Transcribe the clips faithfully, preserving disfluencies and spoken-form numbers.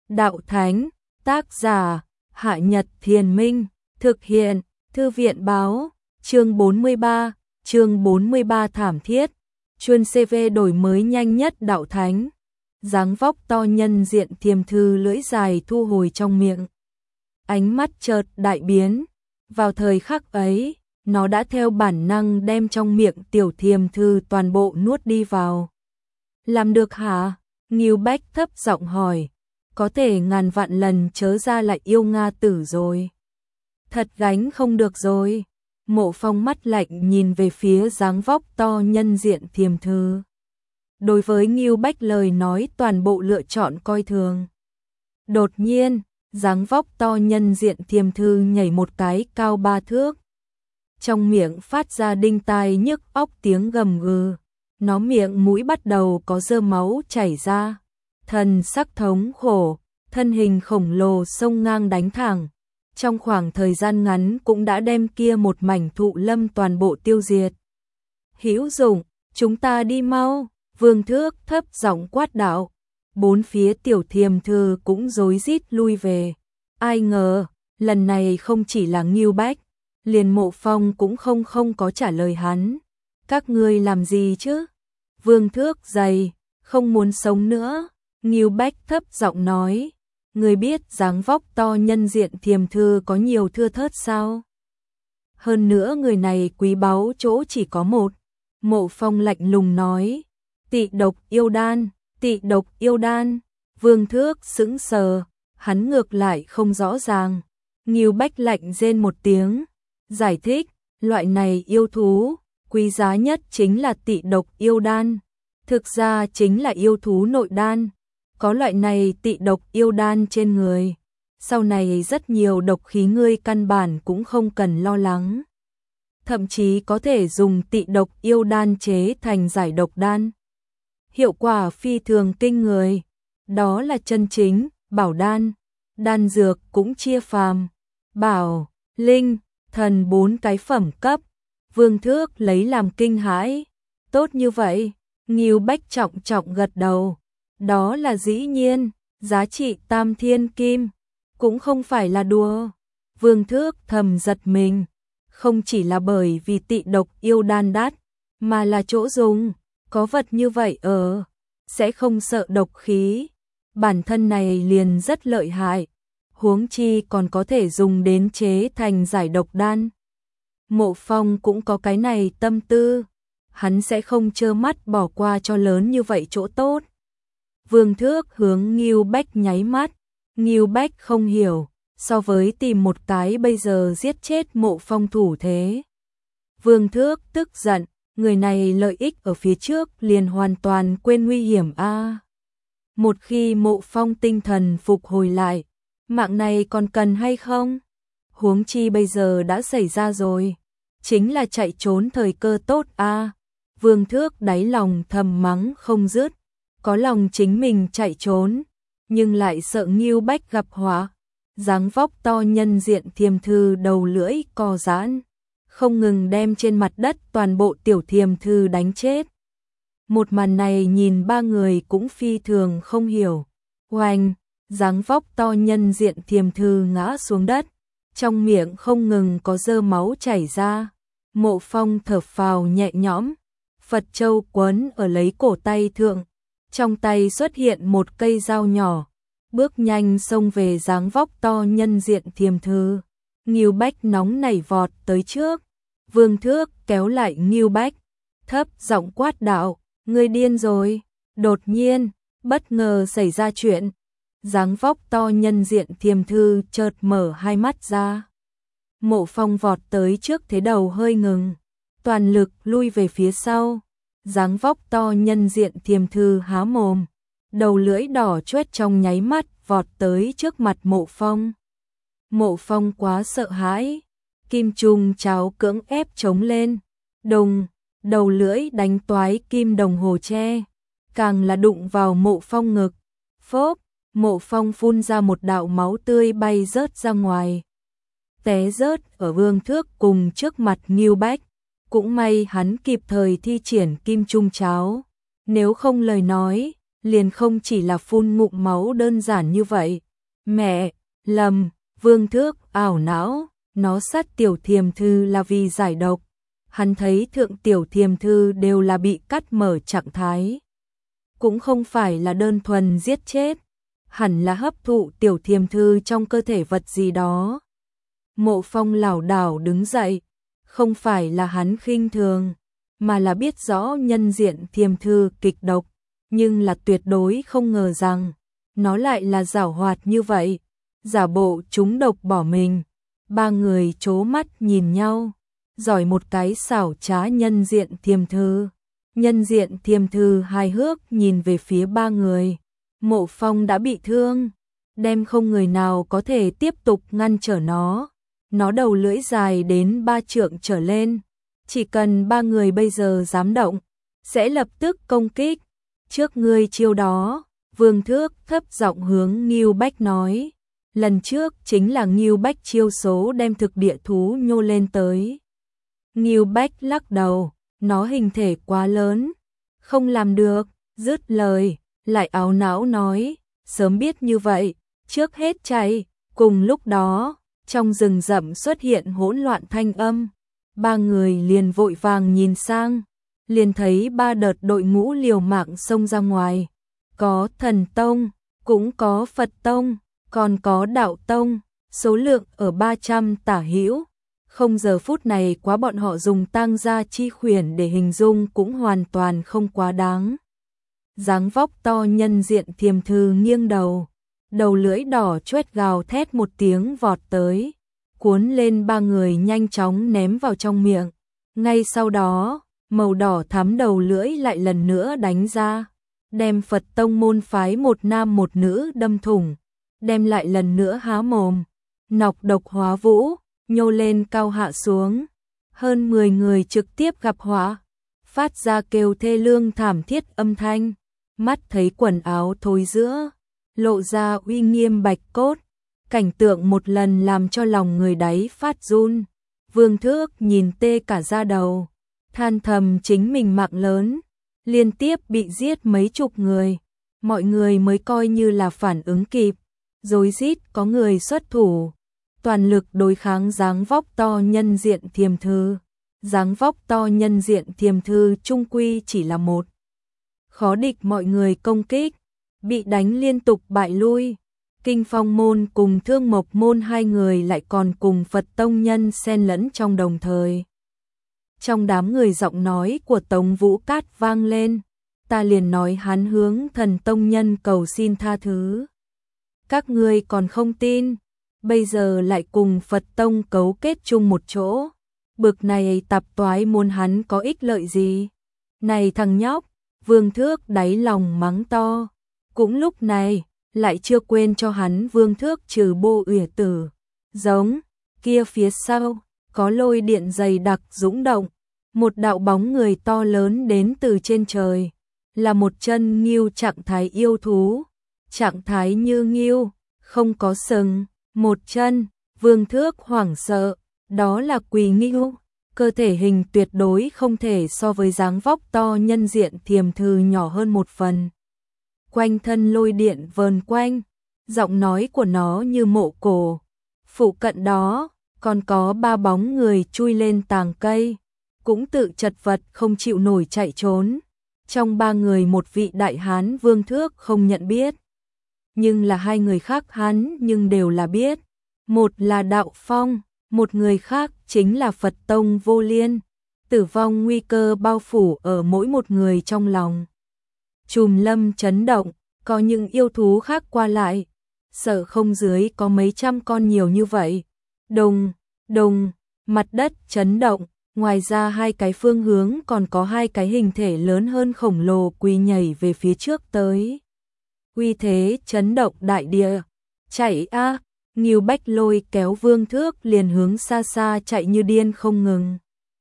Đạo Thánh, tác giả, Hạ Nhật Thiền Minh, thực hiện, Thư viện Báo, chương bốn mươi ba, chương bốn mươi ba thảm thiết, chuyên xê vê đổi mới nhanh nhất Đạo Thánh. Dáng vóc to nhân diện Thiềm Thư lưỡi dài thu hồi trong miệng. Ánh mắt chợt đại biến, vào thời khắc ấy, nó đã theo bản năng đem trong miệng tiểu Thiềm Thư toàn bộ nuốt đi vào. Làm được hả? Ngưu Bách thấp giọng hỏi. Có thể ngàn vạn lần chớ ra lại yêu Nga tử rồi. Thật gánh không được rồi. Mộ Phong mắt lạnh nhìn về phía dáng vóc to nhân diện Thiềm Thư. Đối với Ngưu Bách lời nói toàn bộ lựa chọn coi thường. Đột nhiên, dáng vóc to nhân diện Thiềm Thư nhảy một cái cao ba thước. Trong miệng phát ra đinh tai nhức óc tiếng gầm gừ. Nó miệng mũi bắt đầu có dơ máu chảy ra. Thần sắc thống khổ, thân hình khổng lồ xông ngang đánh thẳng. Trong khoảng thời gian ngắn cũng đã đem kia một mảnh thụ lâm toàn bộ tiêu diệt. Hữu Dụng, chúng ta đi mau, Vương Thước thấp giọng quát đạo. Bốn phía tiểu Thiềm Thư cũng rối rít lui về. Ai ngờ, lần này không chỉ là Ngưu Bách, liền Mộ Phong cũng không không có trả lời hắn. Các ngươi làm gì chứ? Vương Thước dày, không muốn sống nữa. Ngưu Bách thấp giọng nói, người biết dáng vóc to nhân diện Thiềm Thư có nhiều thưa thớt sao? Hơn nữa người này quý báu chỗ chỉ có một. Mộ Phong lạnh lùng nói, tị độc yêu đan, tị độc yêu đan. Vương Thước sững sờ, hắn ngược lại không rõ ràng. Ngưu Bách lạnh rên một tiếng, giải thích, loại này yêu thú, quý giá nhất chính là tị độc yêu đan. Thực ra chính là yêu thú nội đan. Có loại này tị độc yêu đan trên người, sau này rất nhiều độc khí ngươi căn bản cũng không cần lo lắng. Thậm chí có thể dùng tị độc yêu đan chế thành giải độc đan. Hiệu quả phi thường kinh người, đó là chân chính, bảo đan, đan dược cũng chia phàm, bảo, linh, thần bốn cái phẩm cấp. Vương Thước lấy làm kinh hãi, tốt như vậy, Ngưu Bách trọng trọng gật đầu. Đó là dĩ nhiên, giá trị tam thiên kim, cũng không phải là đùa. Vương Thước thầm giật mình, không chỉ là bởi vì tị độc yêu đan đắt, mà là chỗ dùng, có vật như vậy ở, sẽ không sợ độc khí. Bản thân này liền rất lợi hại, huống chi còn có thể dùng đến chế thành giải độc đan. Mộ Phong cũng có cái này tâm tư, hắn sẽ không trơ mắt bỏ qua cho lớn như vậy chỗ tốt. Vương Thước hướng Ngưu Bách nháy mắt, Ngưu Bách không hiểu, so với tìm một cái bây giờ giết chết Mộ Phong thủ thế. Vương Thước tức giận, người này lợi ích ở phía trước liền hoàn toàn quên nguy hiểm a. À, một khi Mộ Phong tinh thần phục hồi lại, mạng này còn cần hay không? Huống chi bây giờ đã xảy ra rồi, chính là chạy trốn thời cơ tốt a. À, Vương Thước đáy lòng thầm mắng không dứt. Có lòng chính mình chạy trốn, nhưng lại sợ Ngưu Bách gặp họa. Dáng vóc to nhân diện Thiềm Thư đầu lưỡi co giãn, không ngừng đem trên mặt đất toàn bộ tiểu Thiềm Thư đánh chết. Một màn này nhìn ba người cũng phi thường không hiểu. Oanh, dáng vóc to nhân diện Thiềm Thư ngã xuống đất, trong miệng không ngừng có dơ máu chảy ra. Mộ Phong thở phào nhẹ nhõm, Phật châu quấn ở lấy cổ tay thượng. Trong tay xuất hiện một cây dao nhỏ, bước nhanh xông về dáng vóc to nhân diện Thiềm Thư. Ngưu Bách nóng nảy vọt tới trước, Vương Thước kéo lại Ngưu Bách, thấp giọng quát đạo, ngươi điên rồi. Đột nhiên, bất ngờ xảy ra chuyện, dáng vóc to nhân diện Thiềm Thư chợt mở hai mắt ra. Mộ Phong vọt tới trước thế đầu hơi ngừng, toàn lực lui về phía sau. Dáng vóc to nhân diện Thiềm Thư há mồm, đầu lưỡi đỏ chóét trong nháy mắt vọt tới trước mặt Mộ Phong. Mộ Phong quá sợ hãi, kim trùng cháo cưỡng ép chống lên, đùng, đầu lưỡi đánh toái kim đồng hồ tre, càng là đụng vào Mộ Phong ngực. Phốp, Mộ Phong phun ra một đạo máu tươi bay rớt ra ngoài, té rớt ở Vương Thước cùng trước mặt Ngưu Bách. Cũng may hắn kịp thời thi triển kim trung cháo, nếu không lời nói, liền không chỉ là phun ngụm máu đơn giản như vậy. Mẹ, lầm, Vương Thước ảo não, nó sát tiểu thiềm thư là vì giải độc. Hắn thấy thượng tiểu thiềm thư đều là bị cắt mở trạng thái. Cũng không phải là đơn thuần giết chết, hẳn là hấp thụ tiểu thiềm thư trong cơ thể vật gì đó. Mộ Phong lảo đảo đứng dậy, không phải là hắn khinh thường, mà là biết rõ nhân diện thiềm thư kịch độc, nhưng là tuyệt đối không ngờ rằng nó lại là giảo hoạt như vậy, giả bộ trúng độc bỏ mình. Ba người chố mắt nhìn nhau, giỏi một cái xảo trá nhân diện thiềm thư. Nhân diện thiềm thư hài hước nhìn về phía ba người. Mộ Phong đã bị thương, đem không người nào có thể tiếp tục ngăn trở nó. Nó đầu lưỡi dài đến ba trượng trở lên, chỉ cần ba người bây giờ dám động, sẽ lập tức công kích. Trước ngươi chiêu đó, Vương Thước thấp giọng hướng Ngưu Bách nói. Lần trước chính là Ngưu Bách chiêu số đem thực địa thú nhô lên tới. Ngưu Bách lắc đầu, nó hình thể quá lớn, không làm được, dứt lời, lại áo não nói, sớm biết như vậy, trước hết chạy. Cùng lúc đó, trong rừng rậm xuất hiện hỗn loạn thanh âm, ba người liền vội vàng nhìn sang, liền thấy ba đợt đội ngũ liều mạng xông ra ngoài, có thần tông, cũng có Phật tông, còn có đạo tông, số lượng ở ba trăm tả hữu. Không giờ phút này quá bọn họ dùng tang gia chi khuyển để hình dung cũng hoàn toàn không quá đáng. Dáng vóc to nhân diện thiềm thư nghiêng đầu, đầu lưỡi đỏ choét gào thét một tiếng vọt tới, cuốn lên ba người nhanh chóng ném vào trong miệng. Ngay sau đó, màu đỏ thắm đầu lưỡi lại lần nữa đánh ra, đem Phật tông môn phái một nam một nữ đâm thủng, đem lại lần nữa há mồm, nọc độc hóa vũ, nhô lên cao hạ xuống. Hơn mười người trực tiếp gặp họa, phát ra kêu thê lương thảm thiết âm thanh, mắt thấy quần áo thối rữa, lộ ra uy nghiêm bạch cốt. Cảnh tượng một lần làm cho lòng người đáy phát run. Vương Thước nhìn tê cả da đầu, than thầm chính mình mạng lớn, liên tiếp bị giết mấy chục người. Mọi người mới coi như là phản ứng kịp, rối rít có người xuất thủ, toàn lực đối kháng dáng vóc to nhân diện thiềm thư. Dáng vóc to nhân diện thiềm thư trung quy chỉ là một khó địch, mọi người công kích, bị đánh liên tục bại lui. Kinh Phong môn cùng Thương Mộc môn hai người lại còn cùng Phật tông nhân xen lẫn trong đồng thời. Trong đám người giọng nói của Tống Vũ Cát vang lên, ta liền nói hắn hướng thần tông nhân cầu xin tha thứ. Các ngươi còn không tin, bây giờ lại cùng Phật tông cấu kết chung một chỗ. Bực này tạp toái muốn hắn có ích lợi gì? Này thằng nhóc, Vương Thước đáy lòng mắng to. Cũng lúc này, lại chưa quên cho hắn Vương Thước trừ bô uyển tử. Giống, kia phía sau, có lôi điện dày đặc dũng động. Một đạo bóng người to lớn đến từ trên trời. Là một chân ngưu trạng thái yêu thú. Trạng thái như ngưu, không có sừng. Một chân, Vương Thước hoảng sợ. Đó là quỳ ngưu. Cơ thể hình tuyệt đối không thể so với dáng vóc to nhân diện thiềm thư nhỏ hơn một phần. Quanh thân lôi điện vờn quanh, giọng nói của nó như mộ cổ. Phụ cận đó, còn có ba bóng người chui lên tàng cây, cũng tự chật vật không chịu nổi chạy trốn. Trong ba người một vị đại hán Vương Thước không nhận biết, nhưng là hai người khác hắn nhưng đều là biết. Một là Đạo Phong, một người khác chính là Phật tông Vô Liên. Tử vong nguy cơ bao phủ ở mỗi một người trong lòng. Trùm lâm chấn động, có những yêu thú khác qua lại, sợ không dưới có mấy trăm con nhiều như vậy. Đùng, đùng, mặt đất chấn động, ngoài ra hai cái phương hướng còn có hai cái hình thể lớn hơn khổng lồ quỳ nhảy về phía trước tới. Uy thế chấn động đại địa. Chạy a! Ngưu Bách lôi kéo Vương Thước liền hướng xa xa chạy như điên không ngừng.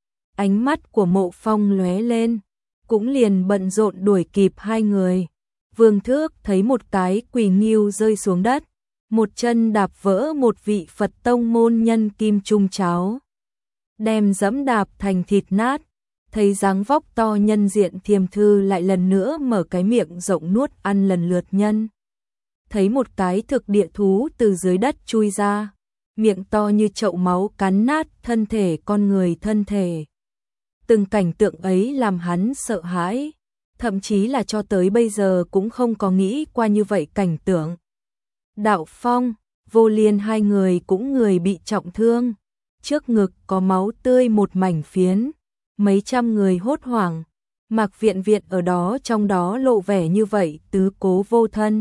Ánh mắt của Mộ Phong lóe lên, cũng liền bận rộn đuổi kịp hai người. Vương Thước thấy một cái quỳ ngưu rơi xuống đất, một chân đạp vỡ một vị Phật tông môn nhân kim trung cháo, đem dẫm đạp thành thịt nát. Thấy thấy dáng vóc to nhân diện Thiềm Thư lại lần nữa mở cái miệng rộng nuốt ăn lần lượt nhân. Thấy một cái thực địa thú từ dưới đất chui ra, miệng to như chậu máu cắn nát thân thể con người thân thể. Từng cảnh tượng ấy làm hắn sợ hãi, thậm chí là cho tới bây giờ cũng không có nghĩ qua như vậy cảnh tượng. Đạo Phong, Vô Liên hai người cũng người bị trọng thương, trước ngực có máu tươi một mảnh phiến, mấy trăm người hốt hoảng, Mạc Viện Viện ở đó trong đó lộ vẻ như vậy tứ cố vô thân.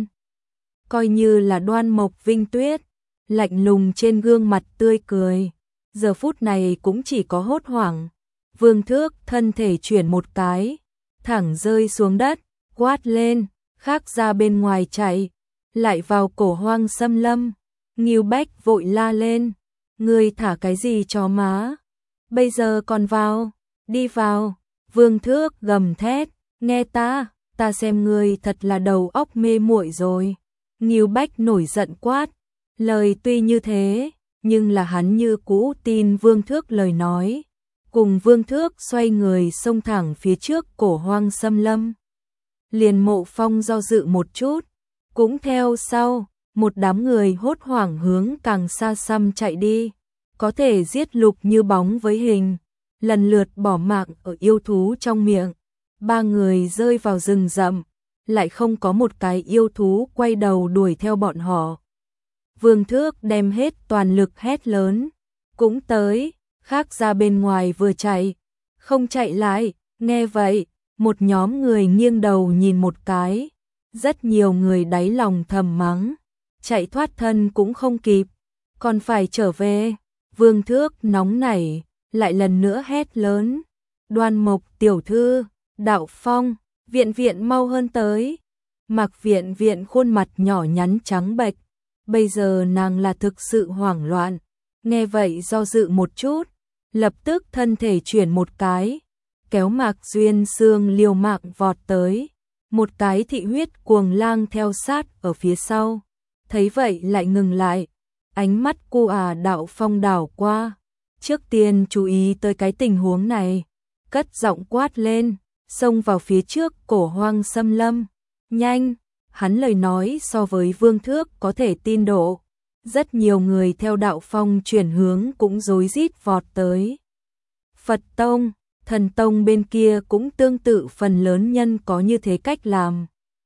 Coi như là Đoan Mộc Vinh Tuyết, lạnh lùng trên gương mặt tươi cười, giờ phút này cũng chỉ có hốt hoảng. Vương Thước thân thể chuyển một cái, thẳng rơi xuống đất, quát lên, khác ra bên ngoài chạy, lại vào cổ hoang xâm lâm. Ngưu Bách vội la lên, ngươi thả cái gì cho má, bây giờ còn vào, đi vào. Vương Thước gầm thét, nghe ta, ta xem ngươi thật là đầu óc mê muội rồi. Ngưu Bách nổi giận quát, lời tuy như thế, nhưng là hắn như cũ tin Vương Thước lời nói. Cùng Vương Thước xoay người xông thẳng phía trước cổ hoang xâm lâm. Liền Mộ Phong do dự một chút, cũng theo sau, một đám người hốt hoảng hướng càng xa xăm chạy đi, có thể giết lục như bóng với hình, lần lượt bỏ mạng ở yêu thú trong miệng. Ba người rơi vào rừng rậm, lại không có một cái yêu thú quay đầu đuổi theo bọn họ. Vương Thước đem hết toàn lực hét lớn, cũng tới. Khác ra bên ngoài vừa chạy, không chạy lại, nghe vậy, một nhóm người nghiêng đầu nhìn một cái, rất nhiều người đáy lòng thầm mắng, chạy thoát thân cũng không kịp, còn phải trở về. Vương Thước nóng nảy, lại lần nữa hét lớn, Đoan Mộc tiểu thư, Đạo Phong, Viện Viện mau hơn tới. Mạc Viện Viện khuôn mặt nhỏ nhắn trắng bệch, bây giờ nàng là thực sự hoảng loạn, nghe vậy do dự một chút, lập tức thân thể chuyển một cái, kéo Mạc Duyên Sương liều mạng vọt tới, một cái thị huyết cuồng lang theo sát ở phía sau, thấy vậy lại ngừng lại, ánh mắt cô à Đạo Phong đảo qua, trước tiên chú ý tới cái tình huống này, cất giọng quát lên, xông vào phía trước cổ hoang xâm lâm, nhanh, hắn lời nói so với Vương Thước có thể tin độ. Rất nhiều người theo Đạo Phong chuyển hướng cũng rối rít vọt tới. Phật Tông, Thần Tông bên kia cũng tương tự phần lớn nhân có như thế cách làm.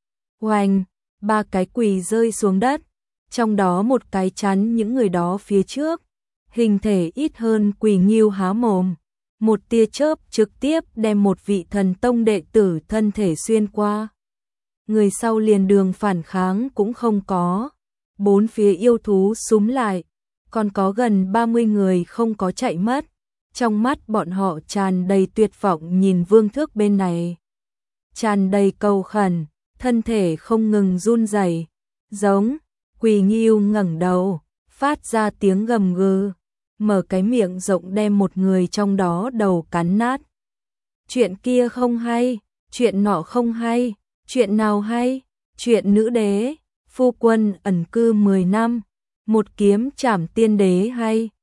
Oanh, ba cái quỳ rơi xuống đất, trong đó một cái chắn những người đó phía trước, hình thể ít hơn Quỳ Ngưu há mồm. Một tia chớp trực tiếp đem một vị Thần Tông đệ tử thân thể xuyên qua. Người sau liền đường phản kháng cũng không có. Bốn phía yêu thú súm lại, còn có gần ba mươi người không có chạy mất. Trong mắt bọn họ tràn đầy tuyệt vọng nhìn Vương Thước bên này. Tràn đầy cầu khẩn, thân thể không ngừng run rẩy. Giống, Quỳ Ngưu ngẩng đầu, phát ra tiếng gầm gừ, mở cái miệng rộng đem một người trong đó đầu cắn nát. Chuyện kia không hay, chuyện nọ không hay, chuyện nào hay, chuyện nữ đế. Phu quân ẩn cư mười năm, một kiếm trảm tiên đế hay.